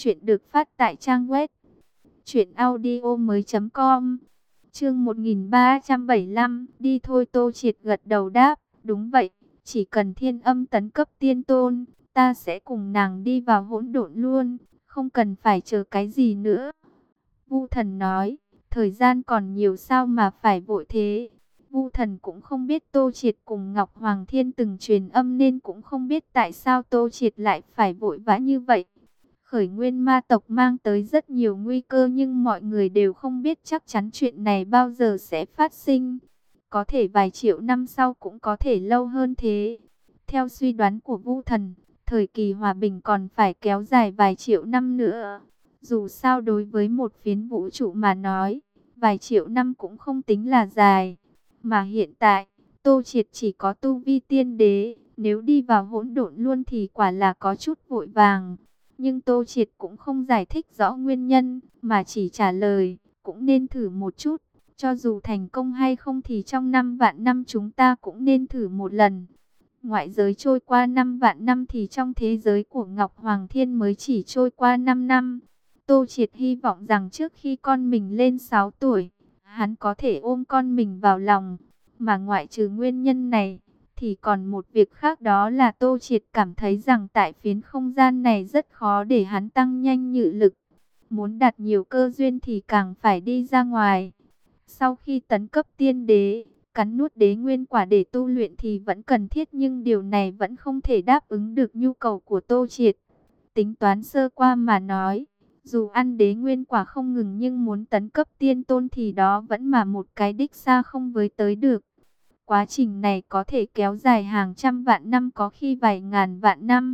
Chuyện được phát tại trang web truyện audio mới chấm com. Chương một nghìn ba trăm bảy mươi lăm, đi thôi. Tô Triệt gật đầu đáp, đúng vậy, chỉ cần Thiên Âm tấn cấp tiên tôn, ta sẽ cùng nàng đi vào hỗn độn luôn, không cần phải chờ cái gì nữa. Vu Thần nói, thời gian còn nhiều sao mà phải vội thế. Vu Thần cũng không biết Tô Triệt cùng Ngọc Hoàng Thiên từng truyền âm nên cũng không biết tại sao Tô Triệt lại phải vội vã như vậy. Khởi nguyên ma tộc mang tới rất nhiều nguy cơ nhưng mọi người đều không biết chắc chắn chuyện này bao giờ sẽ phát sinh. Có thể vài triệu năm sau cũng có thể lâu hơn thế. Theo suy đoán của Vu Thần, thời kỳ hòa bình còn phải kéo dài vài triệu năm nữa. Dù sao đối với một phiến vũ trụ mà nói, vài triệu năm cũng không tính là dài. Mà hiện tại, Tô Triệt chỉ có tu vi tiên đế, nếu đi vào hỗn độn luôn thì quả là có chút vội vàng. Nhưng Tô Triệt cũng không giải thích rõ nguyên nhân, mà chỉ trả lời, cũng nên thử một chút. Cho dù thành công hay không thì trong năm vạn năm chúng ta cũng nên thử một lần. Ngoại giới trôi qua năm vạn năm thì trong thế giới của Ngọc Hoàng Thiên mới chỉ trôi qua năm năm. Tô Triệt hy vọng rằng trước khi con mình lên sáu tuổi, hắn có thể ôm con mình vào lòng. Mà ngoại trừ nguyên nhân này, thì còn một việc khác, đó là Tô Triệt cảm thấy rằng tại phiến không gian này rất khó để hắn tăng nhanh nhự lực. Muốn đạt nhiều cơ duyên thì càng phải đi ra ngoài. Sau khi tấn cấp tiên đế, cắn nuốt đế nguyên quả để tu luyện thì vẫn cần thiết, nhưng điều này vẫn không thể đáp ứng được nhu cầu của Tô Triệt. Tính toán sơ qua mà nói, dù ăn đế nguyên quả không ngừng nhưng muốn tấn cấp tiên tôn thì đó vẫn là một cái đích xa không với tới được. Quá trình này có thể kéo dài hàng trăm vạn năm, có khi vài ngàn vạn năm.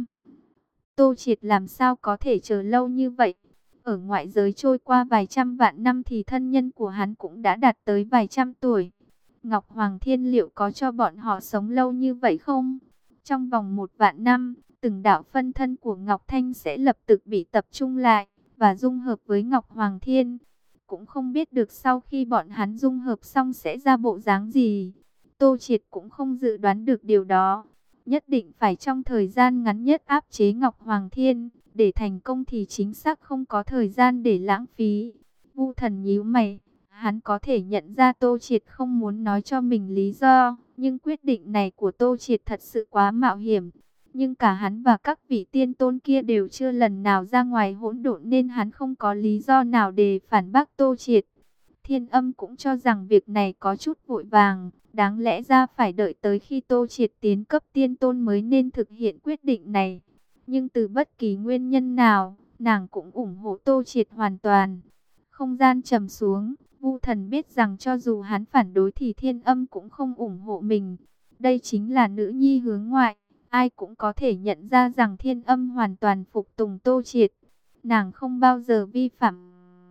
Tô Triệt làm sao có thể chờ lâu như vậy? Ở ngoại giới trôi qua vài trăm vạn năm thì thân nhân của hắn cũng đã đạt tới vài trăm tuổi. Ngọc Hoàng Thiên liệu có cho bọn họ sống lâu như vậy không? Trong vòng một vạn năm, từng đạo phân thân của Ngọc Thanh sẽ lập tức bị tập trung lại và dung hợp với Ngọc Hoàng Thiên. Cũng không biết được sau khi bọn hắn dung hợp xong sẽ ra bộ dáng gì. Tô Triệt cũng không dự đoán được điều đó. Nhất định phải trong thời gian ngắn nhất áp chế Ngọc Hoàng Thiên. Để thành công thì chính xác không có thời gian để lãng phí. Vu Thần nhíu mày. Hắn có thể nhận ra Tô Triệt không muốn nói cho mình lý do. Nhưng quyết định này của Tô Triệt thật sự quá mạo hiểm. Nhưng cả hắn và các vị tiên tôn kia đều chưa lần nào ra ngoài hỗn độn nên hắn không có lý do nào để phản bác Tô Triệt. Thiên Âm cũng cho rằng việc này có chút vội vàng. Đáng lẽ ra phải đợi tới khi Tô Triệt tiến cấp tiên tôn mới nên thực hiện quyết định này. Nhưng từ bất kỳ nguyên nhân nào, nàng cũng ủng hộ Tô Triệt hoàn toàn. Không gian trầm xuống, Vu Thần biết rằng cho dù hắn phản đối thì Thiên Âm cũng không ủng hộ mình. Đây chính là nữ nhi hướng ngoại. Ai cũng có thể nhận ra rằng Thiên Âm hoàn toàn phục tùng Tô Triệt. Nàng không bao giờ vi phạm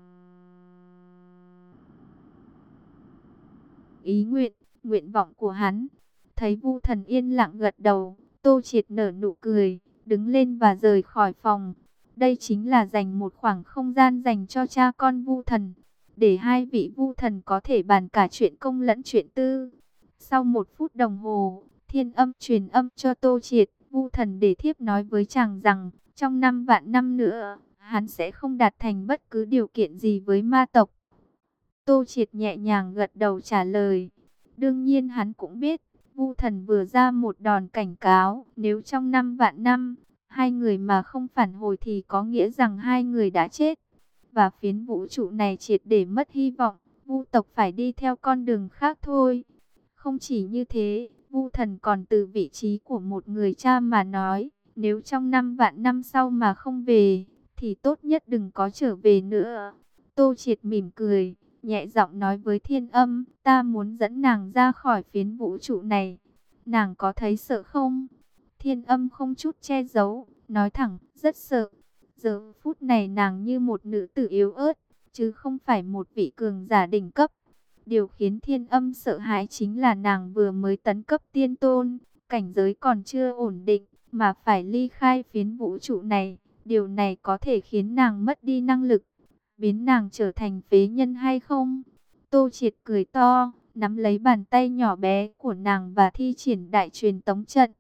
ý nguyện, nguyện vọng của hắn. Thấy Vu Thần yên lặng gật đầu, Tô Triệt nở nụ cười, đứng lên và rời khỏi phòng. Đây chính là dành một khoảng không gian dành cho cha con Vu Thần, để hai vị Vu Thần có thể bàn cả chuyện công lẫn chuyện tư. Sau một phút đồng hồ, Thiên Âm truyền âm cho Tô Triệt. Vu Thần để thiếp nói với chàng rằng, trong năm vạn năm nữa, hắn sẽ không đạt thành bất cứ điều kiện gì với ma tộc. Tô Triệt nhẹ nhàng gật đầu trả lời. Đương nhiên hắn cũng biết, Vu Thần vừa ra một đòn cảnh cáo. Nếu trong năm vạn năm, hai người mà không phản hồi thì có nghĩa rằng hai người đã chết. Và phiến vũ trụ này triệt để mất hy vọng. Vu tộc phải đi theo con đường khác thôi. Không chỉ như thế, Vu Thần còn từ vị trí của một người cha mà nói. Nếu trong năm vạn năm sau mà không về, thì tốt nhất đừng có trở về nữa. Tô Triệt mỉm cười, nhẹ giọng nói với Thiên Âm, ta muốn dẫn nàng ra khỏi phiến vũ trụ này. Nàng có thấy sợ không? Thiên Âm không chút che giấu, nói thẳng, rất sợ. Giờ phút này nàng như một nữ tử yếu ớt, chứ không phải một vị cường giả đỉnh cấp. Điều khiến Thiên Âm sợ hãi chính là nàng vừa mới tấn cấp tiên tôn, cảnh giới còn chưa ổn định, mà phải ly khai phiến vũ trụ này. Điều này có thể khiến nàng mất đi năng lực, biến nàng trở thành phế nhân hay không? Tô Triệt cười to, nắm lấy bàn tay nhỏ bé của nàng và thi triển đại truyền tống trận.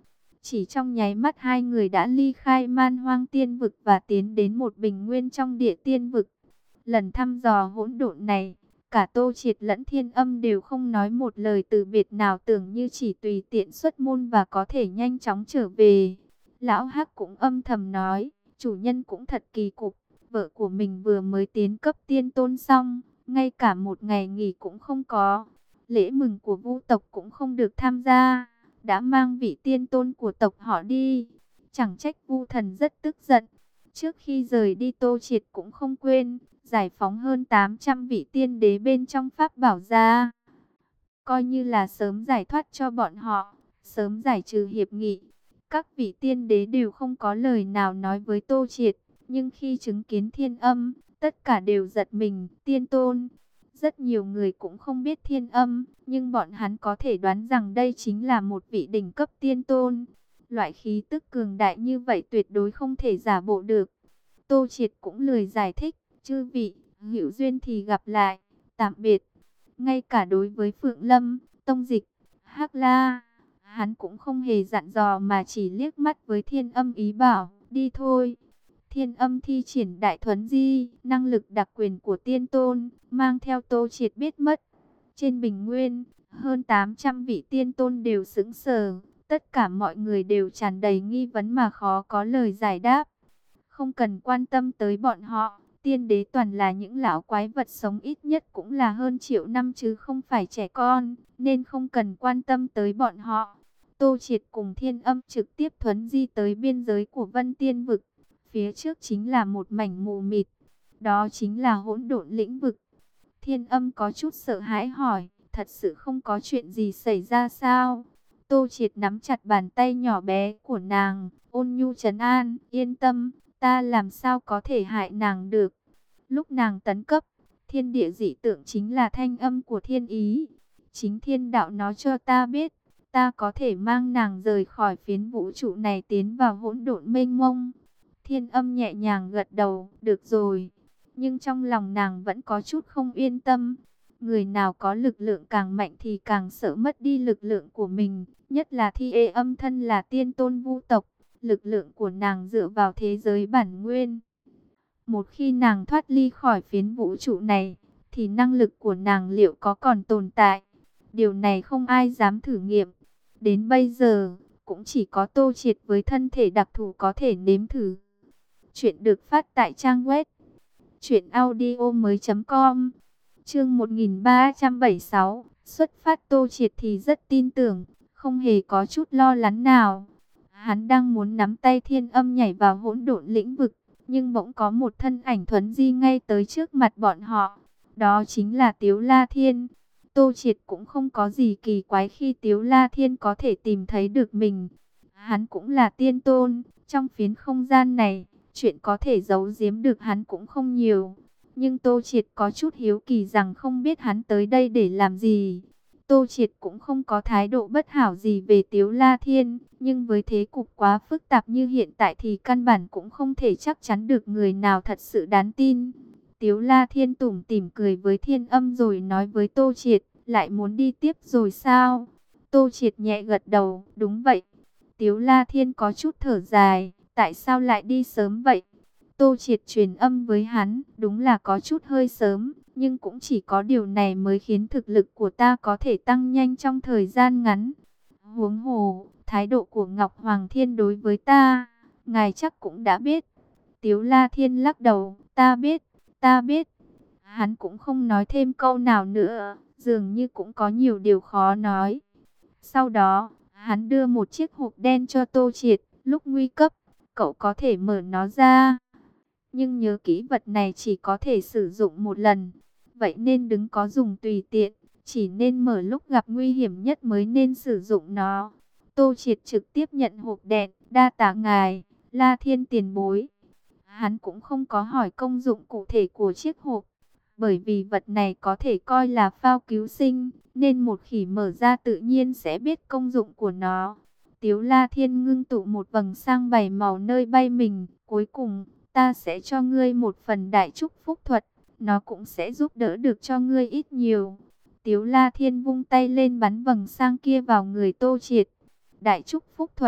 Chỉ trong nháy mắt hai người đã ly khai Man Hoang Tiên Vực và tiến đến một bình nguyên trong Địa Tiên Vực. Lần thăm dò hỗn độn này, cả Tô Triệt lẫn Thiên Âm đều không nói một lời từ biệt nào, tưởng như chỉ tùy tiện xuất môn và có thể nhanh chóng trở về. Lão Hắc cũng âm thầm nói, chủ nhân cũng thật kỳ cục, vợ của mình vừa mới tiến cấp tiên tôn xong, ngay cả một ngày nghỉ cũng không có. Lễ mừng của Vu tộc cũng không được tham gia, đã mang vị tiên tôn của tộc họ đi. Chẳng trách Vu Thần rất tức giận. Trước khi rời đi, Tô Triệt cũng không quên giải phóng hơn tám trăm vị tiên đế bên trong pháp bảo ra, coi như là sớm giải thoát cho bọn họ, sớm giải trừ hiệp nghị. Các vị tiên đế đều không có lời nào nói với Tô Triệt, nhưng khi chứng kiến Thiên Âm, tất cả đều giật mình. Tiên tôn. Rất nhiều người cũng không biết Thiên Âm, nhưng bọn hắn có thể đoán rằng đây chính là một vị đỉnh cấp tiên tôn. Loại khí tức cường đại như vậy tuyệt đối không thể giả bộ được. Tô Triệt cũng lười giải thích, chư vị, hữu duyên thì gặp lại, tạm biệt. Ngay cả đối với Phượng Lâm, Tông Dịch, Hắc La, hắn cũng không hề dặn dò mà chỉ liếc mắt với Thiên Âm ý bảo, đi thôi. Thiên Âm thi triển đại thuấn di, năng lực đặc quyền của tiên tôn, mang theo Tô Triệt biết mất. Trên bình nguyên, hơn tám trăm vị tiên tôn đều sững sờ, tất cả mọi người đều tràn đầy nghi vấn mà khó có lời giải đáp. Không cần quan tâm tới bọn họ, tiên đế toàn là những lão quái vật sống ít nhất cũng là hơn triệu năm chứ không phải trẻ con, nên không cần quan tâm tới bọn họ. Tô Triệt cùng Thiên Âm trực tiếp thuấn di tới biên giới của Vân Tiên Vực. Phía trước chính là một mảnh mù mịt, đó chính là hỗn độn lĩnh vực. Thiên Âm có chút sợ hãi hỏi, thật sự không có chuyện gì xảy ra sao? Tô Triệt nắm chặt bàn tay nhỏ bé của nàng, ôn nhu trấn an, yên tâm, ta làm sao có thể hại nàng được. Lúc nàng tấn cấp, thiên địa dị tượng chính là thanh âm của thiên ý. Chính thiên đạo nói cho ta biết, ta có thể mang nàng rời khỏi phiến vũ trụ này tiến vào hỗn độn mênh mông. Thiên Âm nhẹ nhàng gật đầu, được rồi. Nhưng trong lòng nàng vẫn có chút không yên tâm. Người nào có lực lượng càng mạnh thì càng sợ mất đi lực lượng của mình. Nhất là Thi Ê Âm thân là tiên tôn Vu tộc. Lực lượng của nàng dựa vào thế giới bản nguyên. Một khi nàng thoát ly khỏi phiến vũ trụ này, thì năng lực của nàng liệu có còn tồn tại? Điều này không ai dám thử nghiệm. Đến bây giờ, cũng chỉ có Tô Triệt với thân thể đặc thù có thể nếm thử. Chuyện được phát tại trang web truyện audio mới chấm com. Chương một nghìn ba trăm bảy mươi sáu. Xuất phát. Tô Triệt thì rất tin tưởng, không hề có chút lo lắng nào. Hắn đang muốn nắm tay Thiên Âm nhảy vào hỗn độn lĩnh vực, nhưng bỗng có một thân ảnh thuấn di ngay tới trước mặt bọn họ. Đó chính là Tiếu La Thiên. Tô Triệt cũng không có gì kỳ quái khi Tiếu La Thiên có thể tìm thấy được mình. Hắn cũng là tiên tôn, trong phiến không gian này, chuyện có thể giấu giếm được hắn cũng không nhiều. Nhưng Tô Triệt có chút hiếu kỳ rằng không biết hắn tới đây để làm gì. Tô Triệt cũng không có thái độ bất hảo gì về Tiếu La Thiên, nhưng với thế cục quá phức tạp như hiện tại thì căn bản cũng không thể chắc chắn được người nào thật sự đáng tin. Tiếu La Thiên tủm tỉm cười với Thiên Âm rồi nói với Tô Triệt, lại muốn đi tiếp rồi sao? Tô Triệt nhẹ gật đầu, đúng vậy. Tiếu La Thiên có chút thở dài, tại sao lại đi sớm vậy? Tô Triệt truyền âm với hắn, đúng là có chút hơi sớm, nhưng cũng chỉ có điều này mới khiến thực lực của ta có thể tăng nhanh trong thời gian ngắn. Huống hồ, thái độ của Ngọc Hoàng Thiên đối với ta, ngài chắc cũng đã biết. Tiếu La Thiên lắc đầu, ta biết, ta biết. Hắn cũng không nói thêm câu nào nữa, dường như cũng có nhiều điều khó nói. Sau đó, hắn đưa một chiếc hộp đen cho Tô Triệt, lúc nguy cấp, cậu có thể mở nó ra. Nhưng nhớ kỹ vật này chỉ có thể sử dụng một lần, vậy nên đừng có dùng tùy tiện, chỉ nên mở lúc gặp nguy hiểm nhất mới nên sử dụng nó. Tô Triệt trực tiếp nhận hộp đen, đa tạ ngài, La Thiên tiền bối. Hắn cũng không có hỏi công dụng cụ thể của chiếc hộp, bởi vì vật này có thể coi là phao cứu sinh, nên một khi mở ra tự nhiên sẽ biết công dụng của nó. Tiếu La Thiên ngưng tụ một vầng sáng bảy màu nơi bay mình, cuối cùng ta sẽ cho ngươi một phần đại chúc phúc thuật, nó cũng sẽ giúp đỡ được cho ngươi ít nhiều. Tiếu La Thiên vung tay lên bắn vầng sáng kia vào người Tô Triệt. Đại chúc phúc thuật,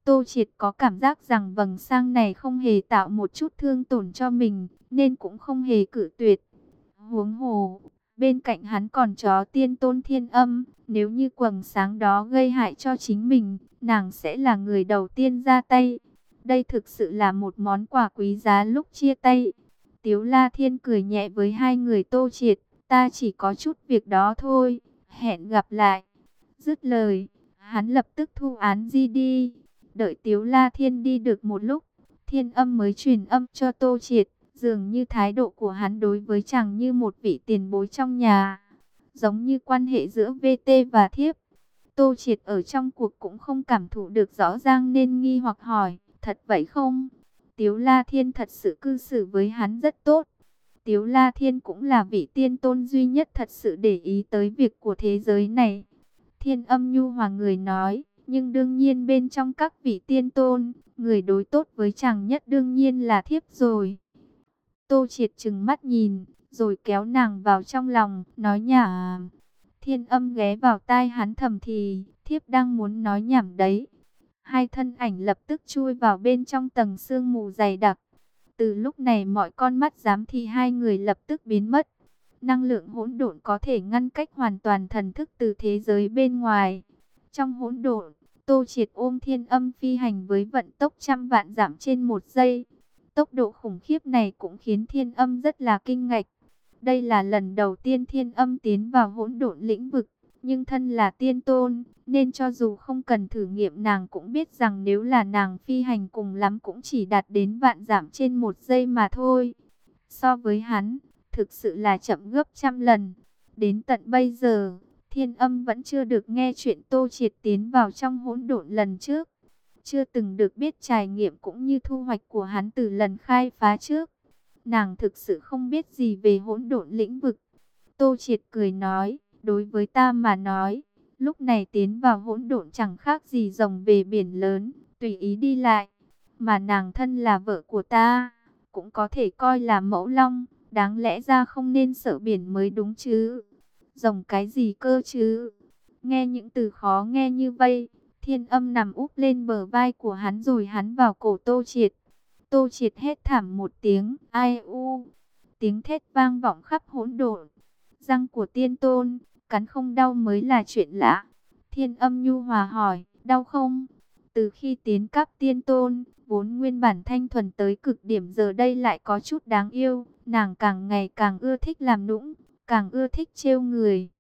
Tô Triệt có cảm giác rằng vầng sáng này không hề tạo một chút thương tổn cho mình, nên cũng không hề cự tuyệt. Huống hồ, bên cạnh hắn còn chó tiên tôn Thiên Âm, nếu như quầng sáng đó gây hại cho chính mình, nàng sẽ là người đầu tiên ra tay. Đây thực sự là một món quà quý giá lúc chia tay. Tiếu La Thiên cười nhẹ với hai người Tô Triệt, ta chỉ có chút việc đó thôi, hẹn gặp lại. Dứt lời, hắn lập tức thu án di đi. Đợi Tiếu La Thiên đi được một lúc, Thiên Âm mới truyền âm cho Tô Triệt. Dường như thái độ của hắn đối với chàng như một vị tiền bối trong nhà, giống như quan hệ giữa vê tê và thiếp. Tô Triệt ở trong cuộc cũng không cảm thụ được rõ ràng nên nghi hoặc hỏi, thật vậy không? Tiếu La Thiên thật sự cư xử với hắn rất tốt. Tiếu La Thiên cũng là vị tiên tôn duy nhất thật sự để ý tới việc của thế giới này. Thiên Âm nhu hòa người nói, nhưng đương nhiên bên trong các vị tiên tôn, người đối tốt với chàng nhất đương nhiên là thiếp rồi. Tô Triệt trừng mắt nhìn, rồi kéo nàng vào trong lòng, nói nhả. Thiên Âm ghé vào tai hắn thầm thì, thiếp đang muốn nói nhảm đấy. Hai thân ảnh lập tức chui vào bên trong tầng sương mù dày đặc. Từ lúc này mọi con mắt giám thị hai người lập tức biến mất. Năng lượng hỗn độn có thể ngăn cách hoàn toàn thần thức từ thế giới bên ngoài. Trong hỗn độn, Tô Triệt ôm Thiên Âm phi hành với vận tốc trăm vạn dặm trên một giây. Tốc độ khủng khiếp này cũng khiến Thiên Âm rất là kinh ngạc. Đây là lần đầu tiên Thiên Âm tiến vào hỗn độn lĩnh vực, nhưng thân là tiên tôn, nên cho dù không cần thử nghiệm nàng cũng biết rằng nếu là nàng phi hành cùng lắm cũng chỉ đạt đến vạn dặm trên một giây mà thôi. So với hắn, thực sự là chậm gấp trăm lần. Đến tận bây giờ, Thiên Âm vẫn chưa được nghe chuyện Tô Triệt tiến vào trong hỗn độn lần trước. Chưa từng được biết trải nghiệm cũng như thu hoạch của hắn từ lần khai phá trước. Nàng thực sự không biết gì về hỗn độn lĩnh vực. Tô Triệt cười nói, đối với ta mà nói, lúc này tiến vào hỗn độn chẳng khác gì rồng về biển lớn, tùy ý đi lại. Mà nàng thân là vợ của ta, cũng có thể coi là mẫu long, đáng lẽ ra không nên sợ biển mới đúng chứ. Rồng cái gì cơ chứ? Nghe những từ khó nghe như vây, Thiên Âm nằm úp lên bờ vai của hắn rồi hắn vào cổ Tô Triệt. Tô Triệt hét thảm một tiếng, ai u. Tiếng thét vang vọng khắp hỗn độn. Răng của tiên tôn, cắn không đau mới là chuyện lạ. Thiên Âm nhu hòa hỏi, đau không? Từ khi tiến cấp tiên tôn, vốn nguyên bản thanh thuần tới cực điểm giờ đây lại có chút đáng yêu. Nàng càng ngày càng ưa thích làm nũng, càng ưa thích trêu người.